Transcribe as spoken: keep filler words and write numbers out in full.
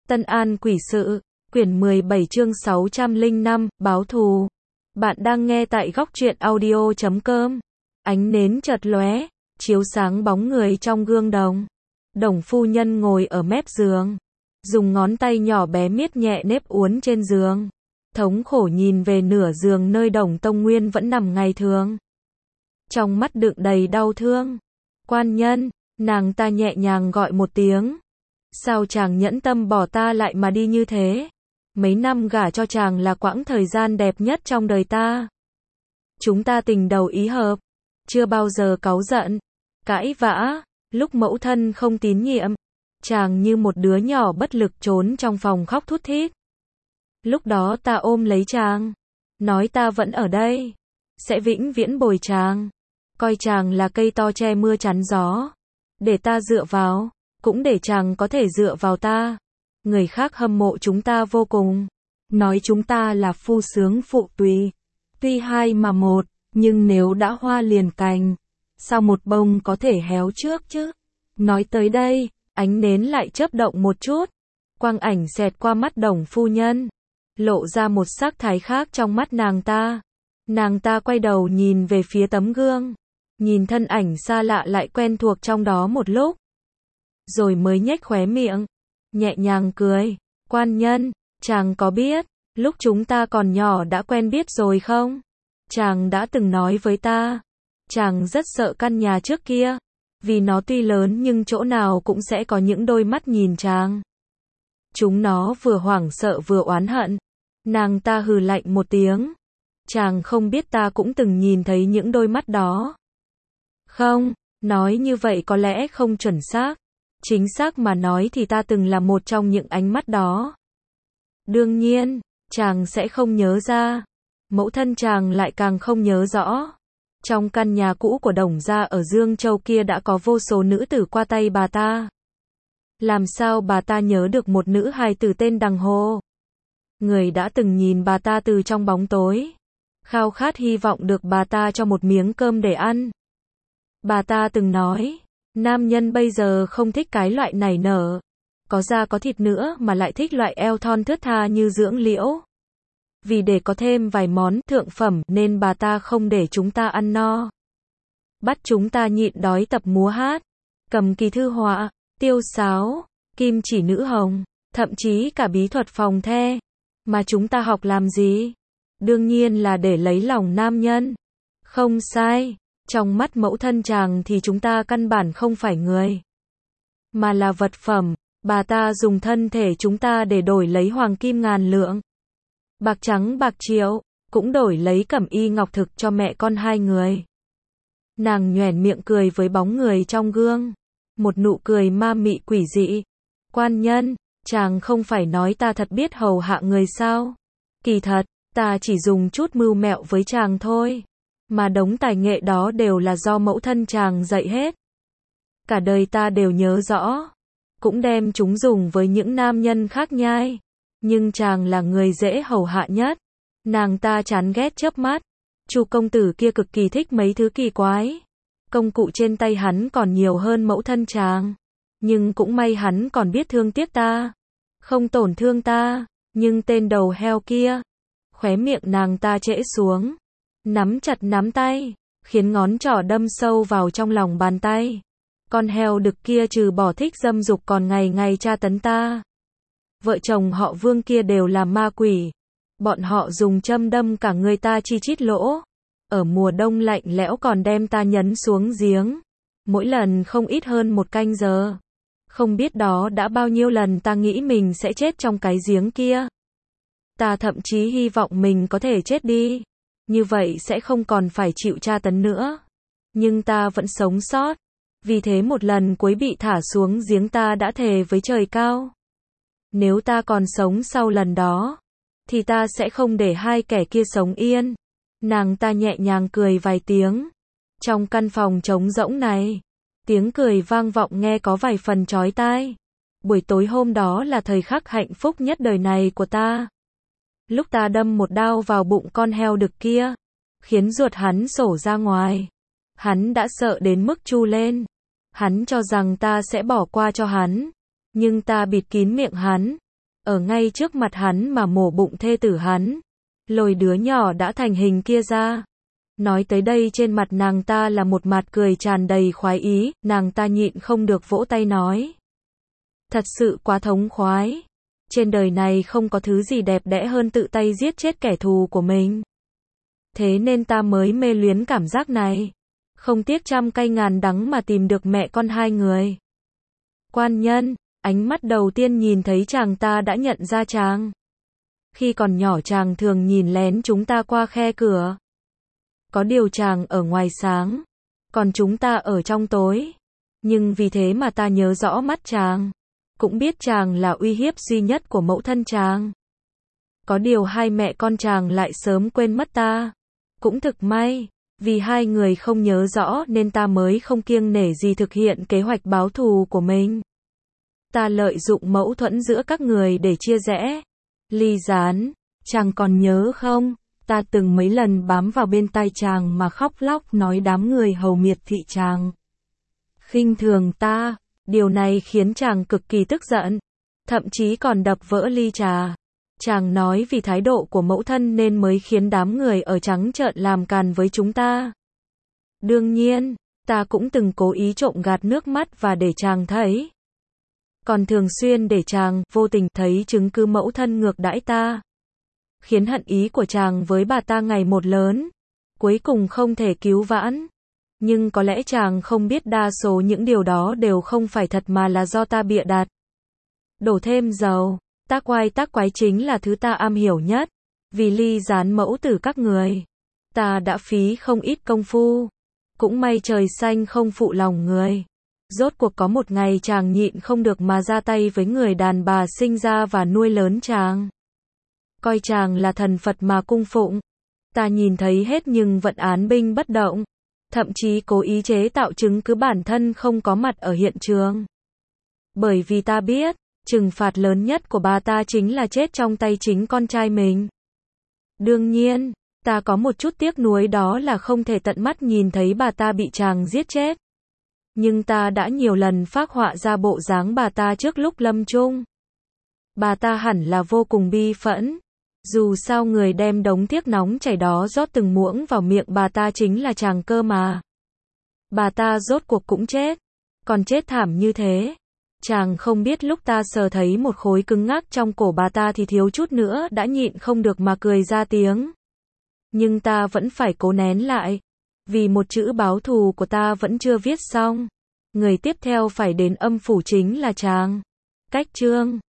Tân An Quỷ Sự, quyển mười bảy chương sáu trăm lẻ năm, báo thù. Bạn đang nghe tại góc truyện audio chấm com. Ánh nến chợt lóe, chiếu sáng bóng người trong gương đồng. Đồng phu nhân ngồi ở mép giường, dùng ngón tay nhỏ bé miết nhẹ nếp uốn trên giường. Thống khổ nhìn về nửa giường nơi Đồng Tông Nguyên vẫn nằm ngày thường. Trong mắt đựng đầy đau thương. Quan nhân, nàng ta nhẹ nhàng gọi một tiếng. Sao chàng nhẫn tâm bỏ ta lại mà đi như thế? Mấy năm gả cho chàng là quãng thời gian đẹp nhất trong đời ta. Chúng ta tình đầu ý hợp, chưa bao giờ cáu giận, cãi vã, lúc mẫu thân không tín nhiệm, chàng như một đứa nhỏ bất lực trốn trong phòng khóc thút thít. Lúc đó ta ôm lấy chàng, nói ta vẫn ở đây, sẽ vĩnh viễn bồi chàng, coi chàng là cây to che mưa chắn gió, để ta dựa vào, cũng để chàng có thể dựa vào ta. Người khác hâm mộ chúng ta vô cùng, nói chúng ta là phu sướng phụ tùy, tuy hai mà một, nhưng nếu đã hoa liền cành, sao một bông có thể héo trước chứ? Nói tới đây, ánh nến lại chớp động một chút, quang ảnh xẹt qua mắt Đồng phu nhân, lộ ra một sắc thái khác trong mắt nàng ta. Nàng ta quay đầu nhìn về phía tấm gương, nhìn thân ảnh xa lạ lại quen thuộc trong đó một lúc, rồi mới nhếch khóe miệng, nhẹ nhàng cười. Quan nhân, chàng có biết, lúc chúng ta còn nhỏ đã quen biết rồi không? Chàng đã từng nói với ta, chàng rất sợ căn nhà trước kia, vì nó tuy lớn nhưng chỗ nào cũng sẽ có những đôi mắt nhìn chàng. Chúng nó vừa hoảng sợ vừa oán hận. Nàng ta hừ lạnh một tiếng. Chàng không biết ta cũng từng nhìn thấy những đôi mắt đó. Không, nói như vậy có lẽ không chuẩn xác. Chính xác mà nói thì ta từng là một trong những ánh mắt đó. Đương nhiên, chàng sẽ không nhớ ra. Mẫu thân chàng lại càng không nhớ rõ. Trong căn nhà cũ của Đồng gia ở Dương Châu kia đã có vô số nữ tử qua tay bà ta. Làm sao bà ta nhớ được một nữ hài tử tên Đằng Hồ? Người đã từng nhìn bà ta từ trong bóng tối, khao khát hy vọng được bà ta cho một miếng cơm để ăn. Bà ta từng nói, nam nhân bây giờ không thích cái loại nảy nở, có da có thịt nữa mà lại thích loại eo thon thướt tha như dưỡng liễu. Vì để có thêm vài món thượng phẩm nên bà ta không để chúng ta ăn no. Bắt chúng ta nhịn đói tập múa hát, cầm kỳ thư họa, tiêu sáo, kim chỉ nữ hồng, thậm chí cả bí thuật phòng the. Mà chúng ta học làm gì? Đương nhiên là để lấy lòng nam nhân. Không sai, trong mắt mẫu thân chàng thì chúng ta căn bản không phải người, mà là vật phẩm. Bà ta dùng thân thể chúng ta để đổi lấy hoàng kim ngàn lượng, bạc trắng bạc triệu, cũng đổi lấy cẩm y ngọc thực cho mẹ con hai người. Nàng nhoẻn miệng cười với bóng người trong gương, một nụ cười ma mị quỷ dị. Quan nhân, chàng không phải nói ta thật biết hầu hạ người sao? Kỳ thật, ta chỉ dùng chút mưu mẹo với chàng thôi, mà đống tài nghệ đó đều là do mẫu thân chàng dạy hết. Cả đời ta đều nhớ rõ, cũng đem chúng dùng với những nam nhân khác nhai, nhưng chàng là người dễ hầu hạ nhất. Nàng ta chán ghét chớp mắt. Chu công tử kia cực kỳ thích mấy thứ kỳ quái. Công cụ trên tay hắn còn nhiều hơn mẫu thân chàng, nhưng cũng may hắn còn biết thương tiếc ta, không tổn thương ta. Nhưng tên đầu heo kia, khóe miệng nàng ta trễ xuống, nắm chặt nắm tay, khiến ngón trỏ đâm sâu vào trong lòng bàn tay. Con heo đực kia trừ bỏ thích dâm dục còn ngày ngày tra tấn ta. Vợ chồng họ Vương kia đều là ma quỷ. Bọn họ dùng châm đâm cả người ta chi chít lỗ. Ở mùa đông lạnh lẽo còn đem ta nhấn xuống giếng. Mỗi lần không ít hơn một canh giờ. Không biết đó đã bao nhiêu lần ta nghĩ mình sẽ chết trong cái giếng kia. Ta thậm chí hy vọng mình có thể chết đi. Như vậy sẽ không còn phải chịu tra tấn nữa. Nhưng ta vẫn sống sót. Vì thế một lần cuối bị thả xuống giếng ta đã thề với trời cao. Nếu ta còn sống sau lần đó, thì ta sẽ không để hai kẻ kia sống yên. Nàng ta nhẹ nhàng cười vài tiếng. Trong căn phòng trống rỗng này, tiếng cười vang vọng nghe có vài phần chói tai. Buổi tối hôm đó là thời khắc hạnh phúc nhất đời này của ta. Lúc ta đâm một đao vào bụng con heo đực kia, khiến ruột hắn sổ ra ngoài. Hắn đã sợ đến mức chu lên. Hắn cho rằng ta sẽ bỏ qua cho hắn, nhưng ta bịt kín miệng hắn, ở ngay trước mặt hắn mà mổ bụng thê tử hắn, lôi đứa nhỏ đã thành hình kia ra. Nói tới đây trên mặt nàng ta là một mặt cười tràn đầy khoái ý, nàng ta nhịn không được vỗ tay nói. Thật sự quá thống khoái. Trên đời này không có thứ gì đẹp đẽ hơn tự tay giết chết kẻ thù của mình. Thế nên ta mới mê luyến cảm giác này. Không tiếc trăm cay ngàn đắng mà tìm được mẹ con hai người. Quan nhân, ánh mắt đầu tiên nhìn thấy chàng ta đã nhận ra chàng. Khi còn nhỏ chàng thường nhìn lén chúng ta qua khe cửa. Có điều chàng ở ngoài sáng, còn chúng ta ở trong tối. Nhưng vì thế mà ta nhớ rõ mắt chàng. Cũng biết chàng là uy hiếp duy nhất của mẫu thân chàng. Có điều hai mẹ con chàng lại sớm quên mất ta. Cũng thực may, vì hai người không nhớ rõ nên ta mới không kiêng nể gì thực hiện kế hoạch báo thù của mình. Ta lợi dụng mâu thuẫn giữa các người để chia rẽ. Ly Gián, chàng còn nhớ không? Ta từng mấy lần bám vào bên tai chàng mà khóc lóc nói đám người hầu miệt thị chàng. Khinh thường ta, điều này khiến chàng cực kỳ tức giận. Thậm chí còn đập vỡ ly trà. Chàng nói vì thái độ của mẫu thân nên mới khiến đám người ở trắng trợn làm càn với chúng ta. Đương nhiên, ta cũng từng cố ý trộm gạt nước mắt và để chàng thấy. Còn thường xuyên để chàng vô tình thấy chứng cứ mẫu thân ngược đãi ta. Khiến hận ý của chàng với bà ta ngày một lớn. Cuối cùng không thể cứu vãn. Nhưng có lẽ chàng không biết đa số những điều đó đều không phải thật mà là do ta bịa đặt. Đổ thêm dầu, tác oai tác quái chính là thứ ta am hiểu nhất. Vì Ly Gián mẫu tử các người, ta đã phí không ít công phu. Cũng may trời xanh không phụ lòng người. Rốt cuộc có một ngày chàng nhịn không được mà ra tay với người đàn bà sinh ra và nuôi lớn chàng. Coi chàng là thần Phật mà cung phụng. Ta nhìn thấy hết nhưng vẫn án binh bất động. Thậm chí cố ý chế tạo chứng cứ bản thân không có mặt ở hiện trường. Bởi vì ta biết, trừng phạt lớn nhất của bà ta chính là chết trong tay chính con trai mình. Đương nhiên, ta có một chút tiếc nuối đó là không thể tận mắt nhìn thấy bà ta bị chàng giết chết. Nhưng ta đã nhiều lần phác họa ra bộ dáng bà ta trước lúc lâm chung. Bà ta hẳn là vô cùng bi phẫn. Dù sao người đem đống thiếc nóng chảy đó rót từng muỗng vào miệng bà ta chính là chàng cơ mà. Bà ta rốt cuộc cũng chết. Còn chết thảm như thế. Chàng không biết lúc ta sờ thấy một khối cứng ngắc trong cổ bà ta thì thiếu chút nữa đã nhịn không được mà cười ra tiếng. Nhưng ta vẫn phải cố nén lại. Vì một chữ báo thù của ta vẫn chưa viết xong. Người tiếp theo phải đến âm phủ chính là chàng. Cách chương